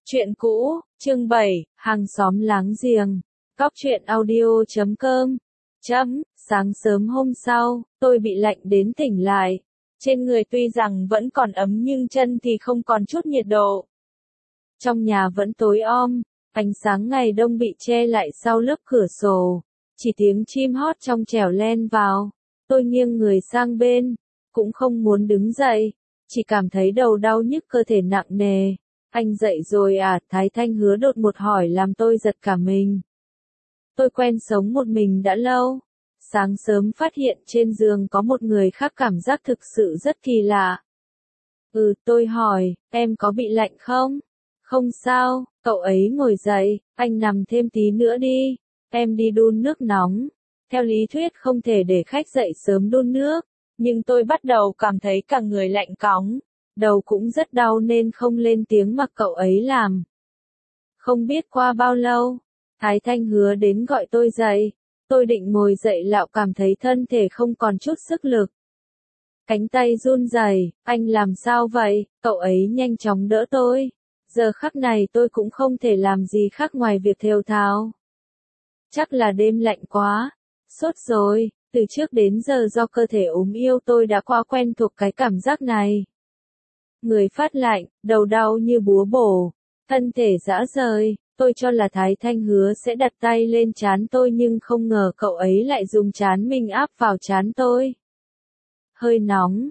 Chuyện cũ, chương 7, hàng xóm láng giềng. Cóc truyện audio.com. Sáng sớm hôm sau, tôi bị lạnh đến tỉnh lại. Trên người tuy rằng vẫn còn ấm nhưng chân thì không còn chút nhiệt độ. Trong nhà vẫn tối om, ánh sáng ngày đông bị che lại sau lớp cửa sổ. Chỉ tiếng chim hót trong trẻo len vào. Tôi nghiêng người sang bên, cũng không muốn đứng dậy, chỉ cảm thấy đầu đau nhức cơ thể nặng nề. Anh dậy rồi à? Thái Thanh Hứa đột một hỏi làm tôi giật cả mình. Tôi quen sống một mình đã lâu. Sáng sớm phát hiện trên giường có một người khác cảm giác thực sự rất kỳ lạ. Tôi hỏi, em có bị lạnh không? Không sao, cậu ấy ngồi dậy, anh nằm thêm tí nữa đi, em đi đun nước nóng. Theo lý thuyết không thể để khách dậy sớm đun nước, nhưng tôi bắt đầu cảm thấy cả người lạnh cóng. Đầu cũng rất đau nên không lên tiếng mặc cậu ấy làm. Không biết qua bao lâu, Thái Thanh Hứa đến gọi tôi dậy. Tôi định ngồi dậy lão cảm thấy thân thể không còn chút sức lực. Cánh tay run rẩy, anh làm sao vậy? Cậu ấy nhanh chóng đỡ tôi. Giờ khắc này tôi cũng không thể làm gì khác ngoài việc thều thào. Chắc là đêm lạnh quá. Sốt rồi, từ trước đến giờ do cơ thể ốm yếu tôi đã quá quen thuộc cái cảm giác này. Người phát lạnh, đầu đau như búa bổ, thân thể rã rời. Tôi cho là Thái Thanh Hứa sẽ đặt tay lên trán tôi nhưng không ngờ cậu ấy lại dùng trán mình áp vào trán tôi. Hơi nóng,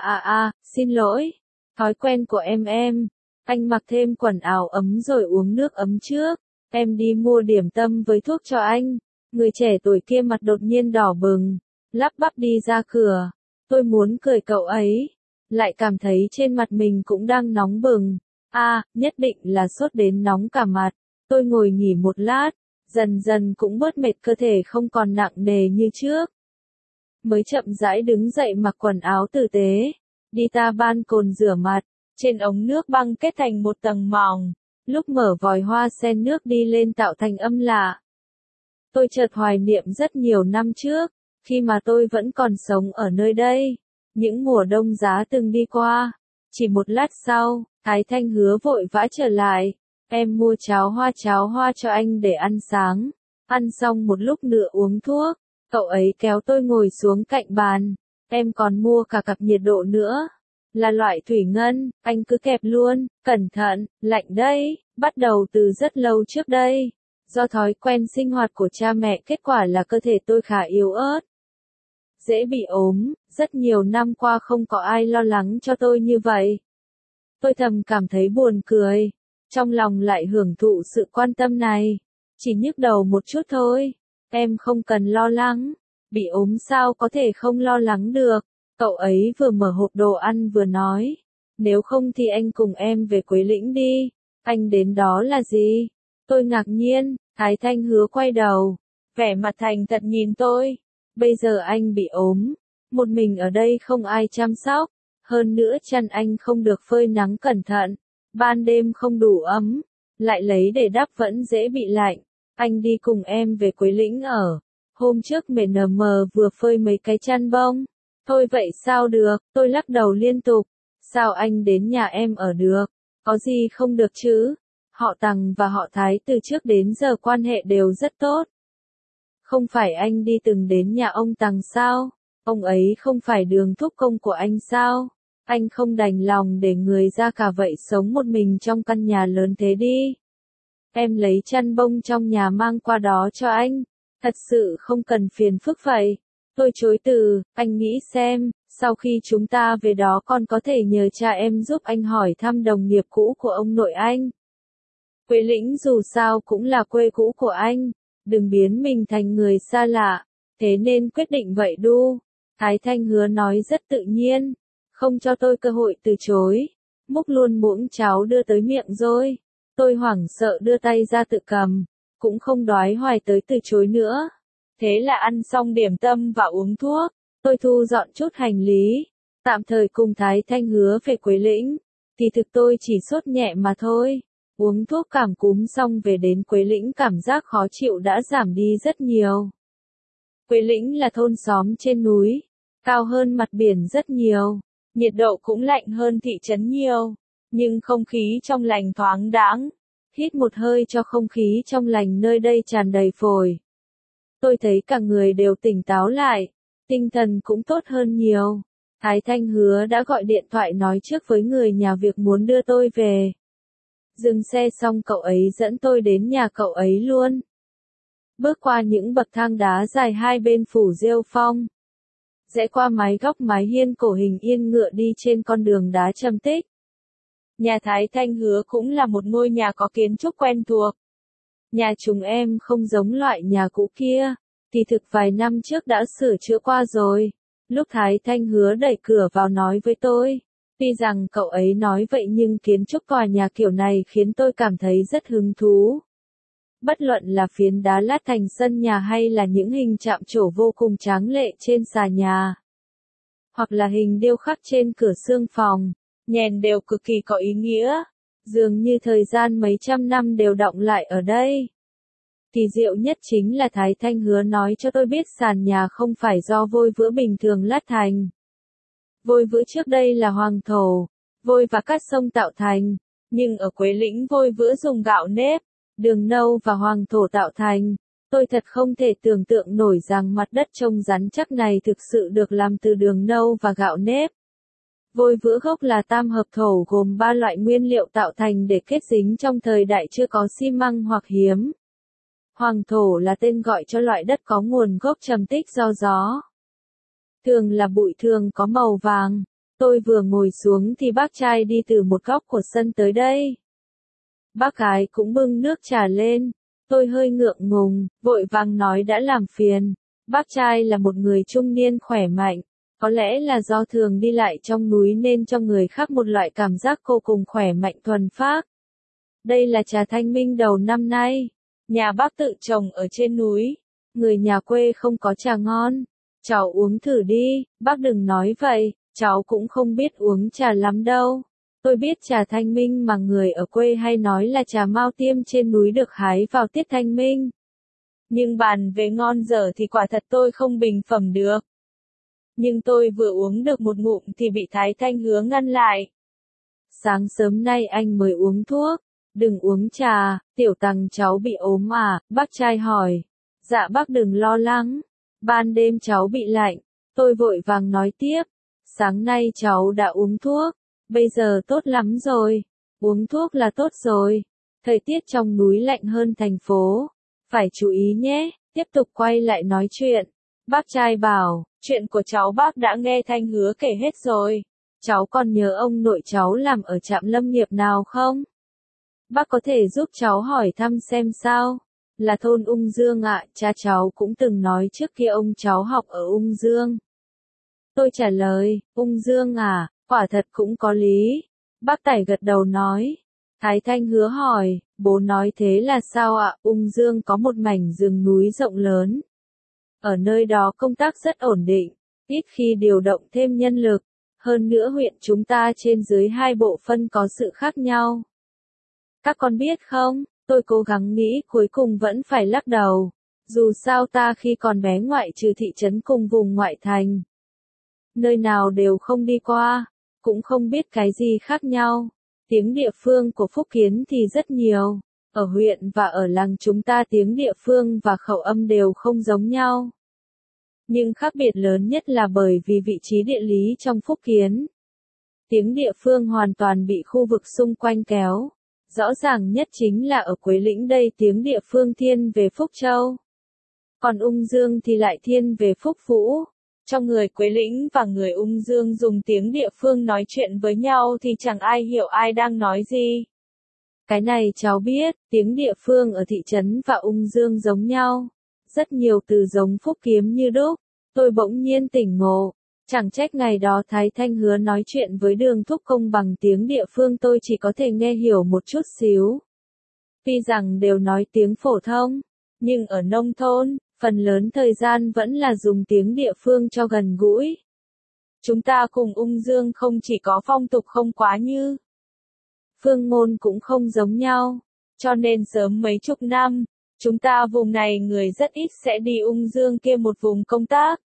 xin lỗi. Thói quen của em. Anh mặc thêm quần áo ấm rồi uống nước ấm trước. Em đi mua điểm tâm với thuốc cho anh. Người trẻ tuổi kia mặt đột nhiên đỏ bừng, lắp bắp đi ra cửa. Tôi muốn cười cậu ấy, lại cảm thấy trên mặt mình cũng đang nóng bừng. Nhất định là sốt đến nóng cả mặt. Tôi ngồi nghỉ một lát, dần dần cũng bớt mệt, cơ thể không còn nặng nề như trước. Mới chậm rãi đứng dậy mặc quần áo tử tế, đi ta ban cồn rửa mặt, trên ống nước băng kết thành một tầng mỏng, lúc mở vòi hoa sen nước đi lên tạo thành âm lạ. Tôi chợt hoài niệm rất nhiều năm trước, khi mà tôi vẫn còn sống ở nơi đây, những mùa đông giá từng đi qua. Chỉ một lát sau, Thái Thanh Hứa vội vã trở lại. Em mua cháo hoa cho anh để ăn sáng. Ăn xong một lúc nữa uống thuốc, cậu ấy kéo tôi ngồi xuống cạnh bàn. Em còn mua cả cặp nhiệt độ nữa, là loại thủy ngân, anh cứ kẹp luôn, cẩn thận, lạnh đấy. Bắt đầu từ rất lâu trước đây, do thói quen sinh hoạt của cha mẹ, kết quả là cơ thể tôi khá yếu ớt, dễ bị ốm. Rất nhiều năm qua không có ai lo lắng cho tôi như vậy. Tôi thầm cảm thấy buồn cười, trong lòng lại hưởng thụ sự quan tâm này. Chỉ nhức đầu một chút thôi, em không cần lo lắng. Bị ốm sao có thể không lo lắng được. Cậu ấy vừa mở hộp đồ ăn vừa nói, nếu không thì anh cùng em về Quế Lĩnh đi. Anh đến đó là gì? Tôi ngạc nhiên. Thái Thanh Hứa quay đầu, vẻ mặt thành thật nhìn tôi. Bây giờ anh bị ốm, một mình ở đây không ai chăm sóc, hơn nữa chăn anh không được phơi nắng cẩn thận, ban đêm không đủ ấm, lại lấy để đắp vẫn dễ bị lạnh. Anh đi cùng em về Quế Lĩnh ở. Hôm trước MNM vừa phơi mấy cái chăn bông. Thôi vậy sao được? Tôi lắc đầu liên tục. Sao anh đến nhà em ở được? Có gì không được chứ? Họ Tằng và họ Thái từ trước đến giờ quan hệ đều rất tốt. Không phải anh đi từng đến nhà ông Tằng sao? Ông ấy không phải Đường thúc công của anh sao? Anh không đành lòng để người ra cả vậy sống một mình trong căn nhà lớn thế đi. Em lấy chăn bông trong nhà mang qua đó cho anh. Thật sự không cần phiền phức vậy. Tôi chối từ. Anh nghĩ xem, sau khi chúng ta về đó còn có thể nhờ cha em giúp anh hỏi thăm đồng nghiệp cũ của ông nội anh. Quế Lĩnh dù sao cũng là quê cũ của anh, đừng biến mình thành người xa lạ. Thế nên quyết định vậy đu. Thái Thanh Hứa nói rất tự nhiên, không cho tôi cơ hội từ chối. Múc luôn muỗng cháo đưa tới miệng rồi. Tôi hoảng sợ đưa tay ra tự cầm, cũng không đoái hoài tới từ chối nữa. Thế là ăn xong điểm tâm và uống thuốc, tôi thu dọn chút hành lý, tạm thời cùng Thái Thanh Hứa về Quế Lĩnh. Thì thực tôi chỉ sốt nhẹ mà thôi. Uống thuốc cảm cúm xong về đến Quế Lĩnh cảm giác khó chịu đã giảm đi rất nhiều. Quế Lĩnh là thôn xóm trên núi, cao hơn mặt biển rất nhiều, nhiệt độ cũng lạnh hơn thị trấn nhiều, nhưng không khí trong lành thoáng đãng. hít một hơi cho không khí trong lành nơi đây tràn đầy phổi. Tôi thấy cả người đều tỉnh táo lại, tinh thần cũng tốt hơn nhiều. Thái Thanh hứa đã gọi điện thoại nói trước với người nhà việc muốn đưa tôi về. Dừng xe xong cậu ấy dẫn tôi đến nhà cậu ấy luôn. Bước qua những bậc thang đá dài hai bên phủ rêu phong. Rẽ qua mái góc mái hiên cổ hình yên ngựa đi trên con đường đá trầm tích. Nhà Thái Thanh hứa cũng là một ngôi nhà có kiến trúc quen thuộc. Nhà chúng em không giống loại nhà cũ kia, thì thực vài năm trước đã sửa chữa qua rồi. Lúc Thái Thanh hứa đẩy cửa vào nói với tôi. Tuy rằng cậu ấy nói vậy nhưng kiến trúc tòa nhà kiểu này khiến tôi cảm thấy rất hứng thú. Bất luận là phiến đá lát thành sân nhà hay là những hình chạm trổ vô cùng tráng lệ trên xà nhà. Hoặc là hình điêu khắc trên cửa xương phòng, nhèn đều cực kỳ có ý nghĩa. Dường như thời gian mấy trăm năm đều đọng lại ở đây. Kỳ diệu nhất chính là Thái Thanh hứa nói cho tôi biết sàn nhà không phải do vôi vữa bình thường lát thành. Vôi vữa trước đây là hoàng thổ, vôi và cát sông tạo thành, nhưng ở Quế Lĩnh vôi vữa dùng gạo nếp, đường nâu và hoàng thổ tạo thành. Tôi thật không thể tưởng tượng nổi rằng mặt đất trông rắn chắc này thực sự được làm từ đường nâu và gạo nếp. Vôi vữa gốc là tam hợp thổ gồm 3 loại nguyên liệu tạo thành để kết dính trong thời đại chưa có xi măng hoặc hiếm. Hoàng thổ là tên gọi cho loại đất có nguồn gốc trầm tích do gió. Thường là bụi thường có màu vàng. Tôi vừa ngồi xuống thì bác trai đi từ một góc của sân tới đây. Bác gái cũng bưng nước trà lên. Tôi hơi ngượng ngùng, vội vàng nói đã làm phiền. Bác trai là một người trung niên khỏe mạnh. Có lẽ là do thường đi lại trong núi nên cho người khác một loại cảm giác vô cùng khỏe mạnh thuần phác. Đây là trà thanh minh đầu năm nay. Nhà bác tự trồng ở trên núi. Người nhà quê không có trà ngon. Cháu uống thử đi, bác đừng nói vậy, cháu cũng không biết uống trà lắm đâu. Tôi biết trà thanh minh mà người ở quê hay nói là trà mao tiêm trên núi được hái vào tiết thanh minh. Nhưng bàn về ngon dở thì quả thật tôi không bình phẩm được. Nhưng tôi vừa uống được một ngụm thì bị Thái Thanh hứa ngăn lại. Sáng sớm nay anh mới uống thuốc, đừng uống trà, tiểu Tằng cháu bị ốm à, bác trai hỏi. Dạ bác đừng lo lắng, ban đêm cháu bị lạnh, tôi vội vàng nói tiếp. Sáng nay cháu đã uống thuốc, bây giờ tốt lắm rồi, uống thuốc là tốt rồi. Thời tiết trong núi lạnh hơn thành phố, phải chú ý nhé, tiếp tục quay lại nói chuyện. Bác trai bảo, chuyện của cháu bác đã nghe Thanh hứa kể hết rồi. Cháu còn nhớ ông nội cháu làm ở trạm lâm nghiệp nào không? Bác có thể giúp cháu hỏi thăm xem sao? Là thôn Ung Dương ạ, cha cháu cũng từng nói trước kia ông cháu học ở Ung Dương. Tôi trả lời, Ung Dương à, quả thật cũng có lý. Bác Tải gật đầu nói. Thái Thanh hứa hỏi, bố nói thế là sao ạ? Ung Dương có một mảnh rừng núi rộng lớn. Ở nơi đó công tác rất ổn định, ít khi điều động thêm nhân lực. Hơn nữa huyện chúng ta trên dưới hai bộ phân có sự khác nhau. Các con biết không, tôi cố gắng nghĩ cuối cùng vẫn phải lắc đầu. Dù sao ta khi còn bé ngoại trừ thị trấn cùng vùng ngoại thành. Nơi nào đều không đi qua, cũng không biết cái gì khác nhau. Tiếng địa phương của Phúc Kiến thì rất nhiều. Ở huyện và ở làng chúng ta tiếng địa phương và khẩu âm đều không giống nhau. Nhưng khác biệt lớn nhất là bởi vì vị trí địa lý trong Phúc Kiến. Tiếng địa phương hoàn toàn bị khu vực xung quanh kéo. Rõ ràng nhất chính là ở Quế Lĩnh đây tiếng địa phương thiên về Phúc Châu. Còn Ung Dương thì lại thiên về Phúc Vũ. Trong người Quế Lĩnh và người Ung Dương dùng tiếng địa phương nói chuyện với nhau thì chẳng ai hiểu ai đang nói gì. Cái này cháu biết, tiếng địa phương ở thị trấn và Ung Dương giống nhau. Rất nhiều từ giống Phúc Kiếm như đúc. Tôi bỗng nhiên tỉnh ngộ. Chẳng trách ngày đó Thái Thanh hứa nói chuyện với Đường Thúc Công bằng tiếng địa phương tôi chỉ có thể nghe hiểu một chút xíu. Tuy rằng đều nói tiếng phổ thông, nhưng ở nông thôn, phần lớn thời gian vẫn là dùng tiếng địa phương cho gần gũi. Chúng ta cùng Ung Dương không chỉ có phong tục không quá như phương ngôn cũng không giống nhau, cho nên sớm mấy chục năm, chúng ta vùng này người rất ít sẽ đi Ung Dương kia một vùng công tác.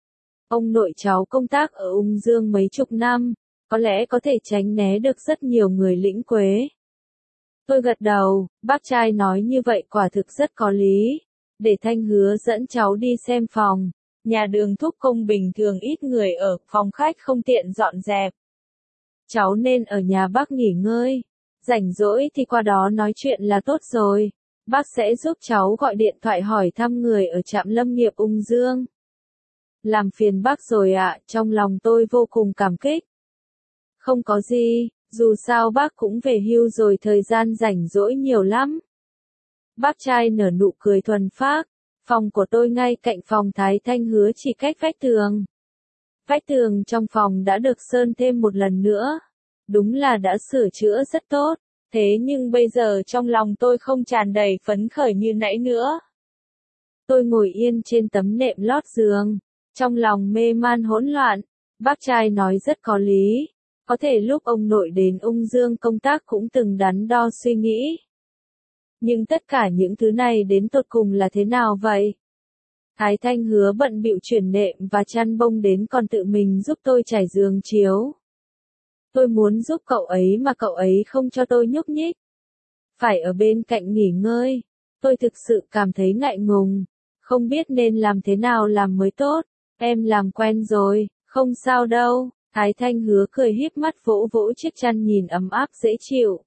Ông nội cháu công tác ở Ung Dương mấy chục năm, có lẽ có thể tránh né được rất nhiều người lĩnh Quế. Tôi gật đầu, bác trai nói như vậy quả thực rất có lý. Để Thanh hứa dẫn cháu đi xem phòng. Nhà đường Thúc Công bình thường ít người ở, phòng khách không tiện dọn dẹp. Cháu nên ở nhà bác nghỉ ngơi. Rảnh rỗi thì qua đó nói chuyện là tốt rồi. Bác sẽ giúp cháu gọi điện thoại hỏi thăm người ở trạm lâm nghiệp Ung Dương. Làm phiền bác rồi ạ, trong lòng tôi vô cùng cảm kích. Không có gì, dù sao bác cũng về hưu rồi, thời gian rảnh rỗi nhiều lắm. Bác trai nở nụ cười thuần phác. Phòng của tôi ngay cạnh phòng Thái Thanh Hứa, chỉ cách vách tường. Vách tường trong phòng đã được sơn thêm một lần nữa. Đúng là đã sửa chữa rất tốt. Thế nhưng bây giờ trong lòng tôi không tràn đầy phấn khởi như nãy nữa. Tôi ngồi yên trên tấm nệm lót giường, trong lòng mê man hỗn loạn. Bác trai nói rất có lý. Có thể lúc ông nội đến Ung Dương công tác cũng từng đắn đo suy nghĩ. Nhưng tất cả những thứ này đến tột cùng là thế nào vậy? Thái Thanh Hứa bận bịu chuyển nệm và chăn bông đến còn tự mình giúp tôi trải giường chiếu. Tôi muốn giúp cậu ấy mà cậu ấy không cho tôi nhúc nhích. Phải ở bên cạnh nghỉ ngơi. Tôi thực sự cảm thấy ngại ngùng. Không biết nên làm thế nào làm mới tốt. Em làm quen rồi, không sao đâu. Thái Thanh Hứa cười híp mắt vỗ vỗ chiếc chăn nhìn ấm áp dễ chịu.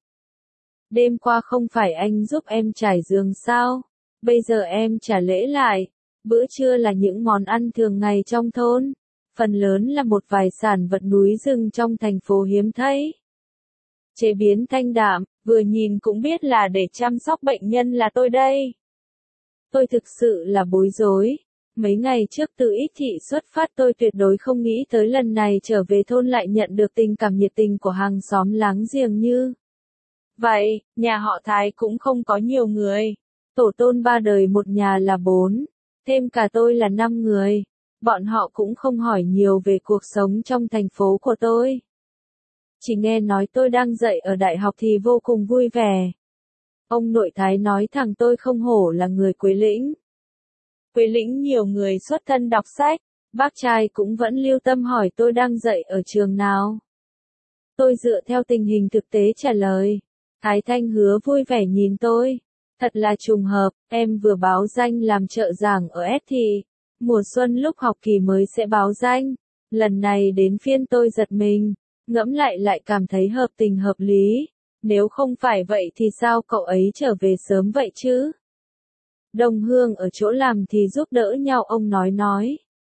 Đêm qua không phải anh giúp em trải giường sao? Bây giờ em trả lễ lại. Bữa trưa là những món ăn thường ngày trong thôn. Phần lớn là một vài sản vật núi rừng trong thành phố hiếm thấy. Chế biến thanh đạm, vừa nhìn cũng biết là để chăm sóc bệnh nhân là tôi đây. Tôi thực sự là bối rối. Mấy ngày trước từ Ích Thị xuất phát, tôi tuyệt đối không nghĩ tới lần này trở về thôn lại nhận được tình cảm nhiệt tình của hàng xóm láng giềng như vậy. Nhà họ Thái cũng không có nhiều người. Tổ tôn ba đời một nhà là 4, thêm cả tôi là 5 người. Bọn họ cũng không hỏi nhiều về cuộc sống trong thành phố của tôi. Chỉ nghe nói tôi đang dạy ở đại học thì vô cùng vui vẻ. Ông nội Thái nói thẳng tôi không hổ là người Quế Lĩnh. Quế Lĩnh nhiều người xuất thân đọc sách. Bác trai cũng vẫn lưu tâm hỏi tôi đang dạy ở trường nào. Tôi dựa theo tình hình thực tế trả lời. Thái Thanh Hứa vui vẻ nhìn tôi. Thật là trùng hợp, em vừa báo danh làm trợ giảng ở S Thị. Mùa xuân lúc học kỳ mới sẽ báo danh. Lần này đến phiên tôi giật mình. Ngẫm lại cảm thấy hợp tình hợp lý. Nếu không phải vậy thì sao cậu ấy trở về sớm vậy chứ? Đồng hương ở chỗ làm thì giúp đỡ nhau, ông nói.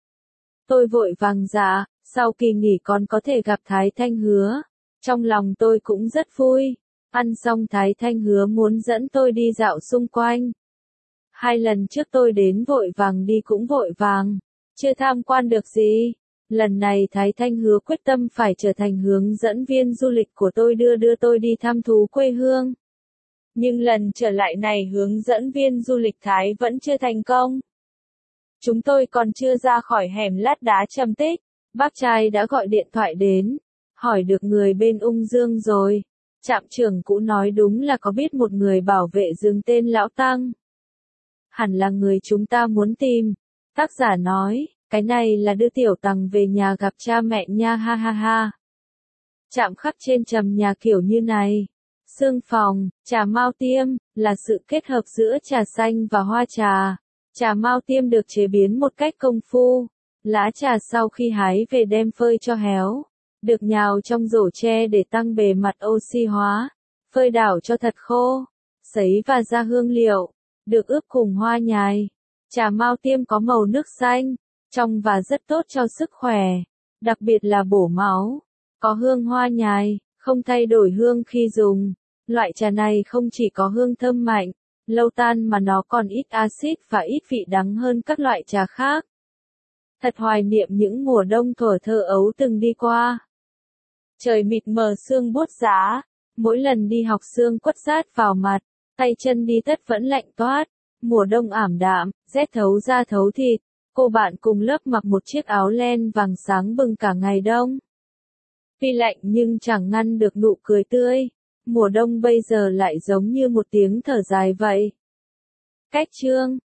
Tôi vội vàng dạ, sau kỳ nghỉ còn có thể gặp Thái Thanh Hứa. Trong lòng tôi cũng rất vui. Ăn xong Thái Thanh Hứa muốn dẫn tôi đi dạo xung quanh. 2 lần trước tôi đến vội vàng đi cũng vội vàng. Chưa tham quan được gì. Lần này Thái Thanh Hứa quyết tâm phải trở thành hướng dẫn viên du lịch của tôi, đưa tôi đi thăm thú quê hương. Nhưng lần trở lại này hướng dẫn viên du lịch Thái vẫn chưa thành công. Chúng tôi còn chưa ra khỏi hẻm lát đá Trầm Tích. Bác trai đã gọi điện thoại đến. Hỏi được người bên Ung Dương rồi. Trạm trưởng cũ nói đúng là có biết một người bảo vệ rừng tên Lão Tăng. Hẳn là người chúng ta muốn tìm. Tác giả nói, cái này là đưa Tiểu Tằng về nhà gặp cha mẹ nha, ha ha ha. Chạm khắc trên trầm nhà kiểu như này. Sương phòng, trà Mao Tiêm, là sự kết hợp giữa trà xanh và hoa trà. Trà Mao Tiêm được chế biến một cách công phu. Lá trà sau khi hái về đem phơi cho héo. Được nhào trong rổ tre để tăng bề mặt oxy hóa. Phơi đảo cho thật khô. Sấy và ra hương liệu. Được ướp cùng hoa nhài. Trà Mao Tiêm có màu nước xanh, trong và rất tốt cho sức khỏe. Đặc biệt là bổ máu. Có hương hoa nhài, không thay đổi hương khi dùng. Loại trà này không chỉ có hương thơm mạnh, lâu tan mà nó còn ít axit và ít vị đắng hơn các loại trà khác. Thật hoài niệm những mùa đông thuở thơ ấu từng đi qua. Trời mịt mờ sương buốt giá, mỗi lần đi học sương quất rát vào mặt, tay chân đi tất vẫn lạnh toát. Mùa đông ảm đạm, rét thấu da thấu thịt. Cô bạn cùng lớp mặc một chiếc áo len vàng sáng bừng cả ngày đông. Tuy lạnh nhưng chẳng ngăn được nụ cười tươi. Mùa đông bây giờ lại giống như một tiếng thở dài vậy. Cách chương